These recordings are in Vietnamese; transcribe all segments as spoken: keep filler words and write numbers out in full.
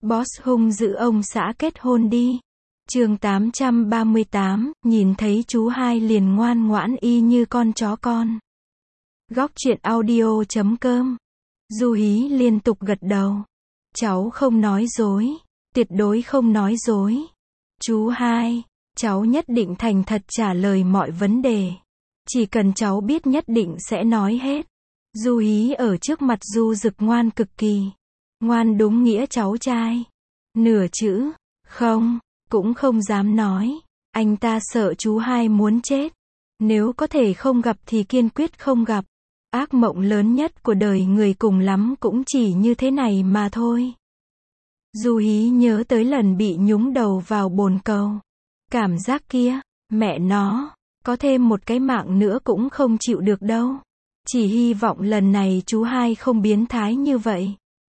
Boss hung dữ ông xã kết hôn đi. Chương tám trăm ba mươi tám, nhìn thấy chú hai liền ngoan ngoãn y như con chó con. Góc truyện audio chấm com. Du Hí liên tục gật đầu. Cháu không nói dối, tuyệt đối không nói dối. Chú hai, cháu nhất định thành thật trả lời mọi vấn đề. Chỉ cần cháu biết nhất định sẽ nói hết. Du Hí ở trước mặt Du Dực ngoan cực kỳ. Ngoan đúng nghĩa cháu trai. Nửa chữ, không, cũng không dám nói. Anh ta sợ chú hai muốn chết. Nếu có thể không gặp thì kiên quyết không gặp. Ác mộng lớn nhất của đời người cùng lắm cũng chỉ như thế này mà thôi. Du Hí nhớ tới lần bị nhúng đầu vào bồn cầu. Cảm giác kia, mẹ nó, có thêm một cái mạng nữa cũng không chịu được đâu. Chỉ hy vọng lần này chú hai không biến thái như vậy.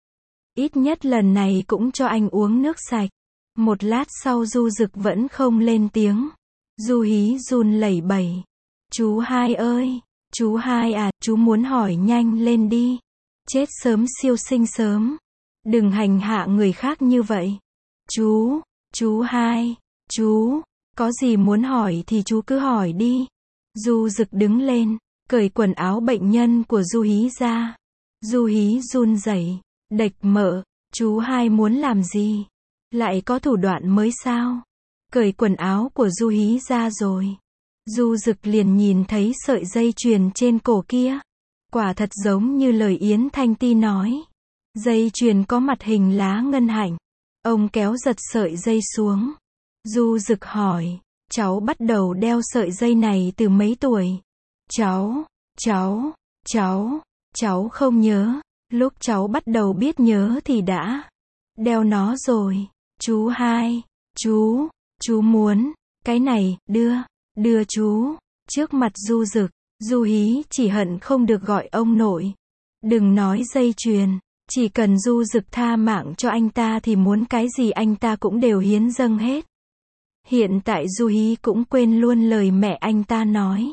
Ít nhất lần này cũng cho anh uống nước sạch. Một lát sau Du Dực vẫn không lên tiếng. Du Hí run lẩy bẩy. Chú hai ơi, chú hai à, chú muốn hỏi nhanh lên đi. Chết sớm siêu sinh sớm. Đừng hành hạ người khác như vậy. Chú, chú hai, chú, có gì muốn hỏi thì chú cứ hỏi đi. Du Dực đứng lên, cởi quần áo bệnh nhân của Du Hí ra. Du Hí run rẩy, đệch mợ, chú hai muốn làm gì? Lại có thủ đoạn mới sao? Cởi quần áo của Du Hí ra rồi. Du Dực liền nhìn thấy sợi dây chuyền trên cổ kia. Quả thật giống như lời Yến Thanh Ti nói. Dây chuyền có mặt hình lá ngân hạnh. Ông kéo giật sợi dây xuống. Du Dực hỏi, cháu bắt đầu đeo sợi dây này từ mấy tuổi? Cháu, cháu, cháu, cháu không nhớ. Lúc cháu bắt đầu biết nhớ thì đã đeo nó rồi. Chú hai, chú, chú muốn, cái này, đưa, đưa chú. Trước mặt Du Dực, Du Hí chỉ hận không được gọi ông nội. Đừng nói dây chuyền, chỉ cần Du Dực tha mạng cho anh ta thì muốn cái gì anh ta cũng đều hiến dâng hết. Hiện tại Du Hí cũng quên luôn lời mẹ anh ta nói.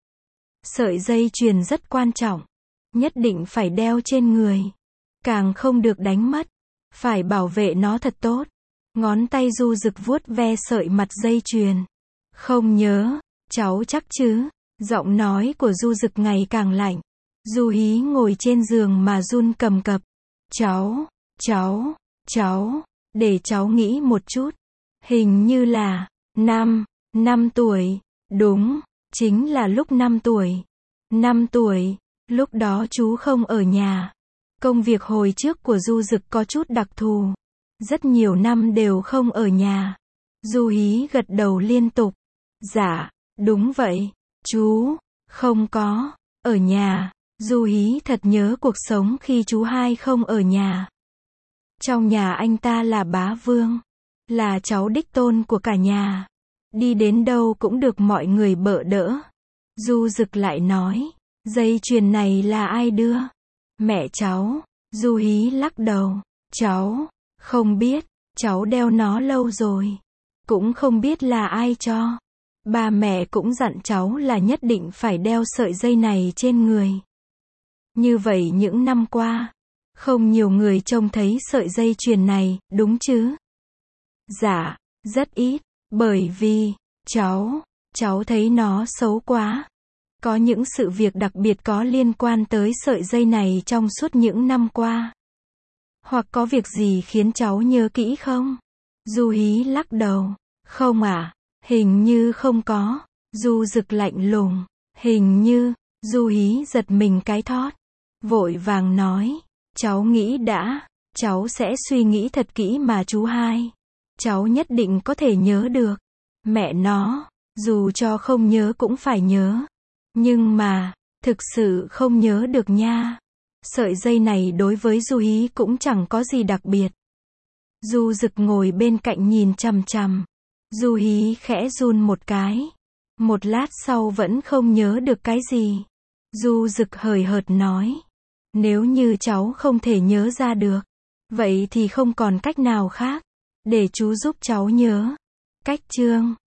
Sợi dây chuyền rất quan trọng, nhất định phải đeo trên người, càng không được đánh mất, phải bảo vệ nó thật tốt. Ngón tay Du Dực vuốt ve sợi mặt dây chuyền. Không nhớ, cháu chắc chứ? Giọng nói của Du Dực ngày càng lạnh. Du Hí ngồi trên giường mà run cầm cập. Cháu, cháu, cháu, để cháu nghĩ một chút. Hình như là, năm, năm tuổi, đúng, chính là lúc năm tuổi. Năm tuổi, lúc đó chú không ở nhà. Công việc hồi trước của Du Dực có chút đặc thù. Rất nhiều năm đều không ở nhà. Du Hí gật đầu liên tục. Dạ, đúng vậy, chú, không có, ở nhà. Du Hí thật nhớ cuộc sống khi chú hai không ở nhà. Trong nhà anh ta là bá vương, là cháu đích tôn của cả nhà. Đi đến đâu cũng được mọi người bợ đỡ. Du Dực lại nói, dây chuyền này là ai đưa? Mẹ cháu. Du Hí lắc đầu, cháu, không biết, cháu đeo nó lâu rồi. Cũng không biết là ai cho. Ba mẹ cũng dặn cháu là nhất định phải đeo sợi dây này trên người. Như vậy những năm qua, không nhiều người trông thấy sợi dây chuyền này, đúng chứ? Dạ, rất ít, bởi vì, cháu, cháu thấy nó xấu quá. Có những sự việc đặc biệt có liên quan tới sợi dây này trong suốt những năm qua. Hoặc có việc gì khiến cháu nhớ kỹ không? Du Hí lắc đầu, không à, hình như không có. Du Dực lạnh lùng, hình như. Du Hí giật mình cái thót, vội vàng nói, cháu nghĩ đã, cháu sẽ suy nghĩ thật kỹ mà chú hai. Cháu nhất định có thể nhớ được. Mẹ nó, dù cho không nhớ cũng phải nhớ. Nhưng mà, thực sự không nhớ được nha. Sợi dây này đối với Du Hí cũng chẳng có gì đặc biệt. Du Dực ngồi bên cạnh nhìn chằm chằm. Du Hí khẽ run một cái. Một lát sau vẫn không nhớ được cái gì. Du Dực hời hợt nói, nếu như cháu không thể nhớ ra được, vậy thì không còn cách nào khác. Để chú giúp cháu nhớ. Cách chương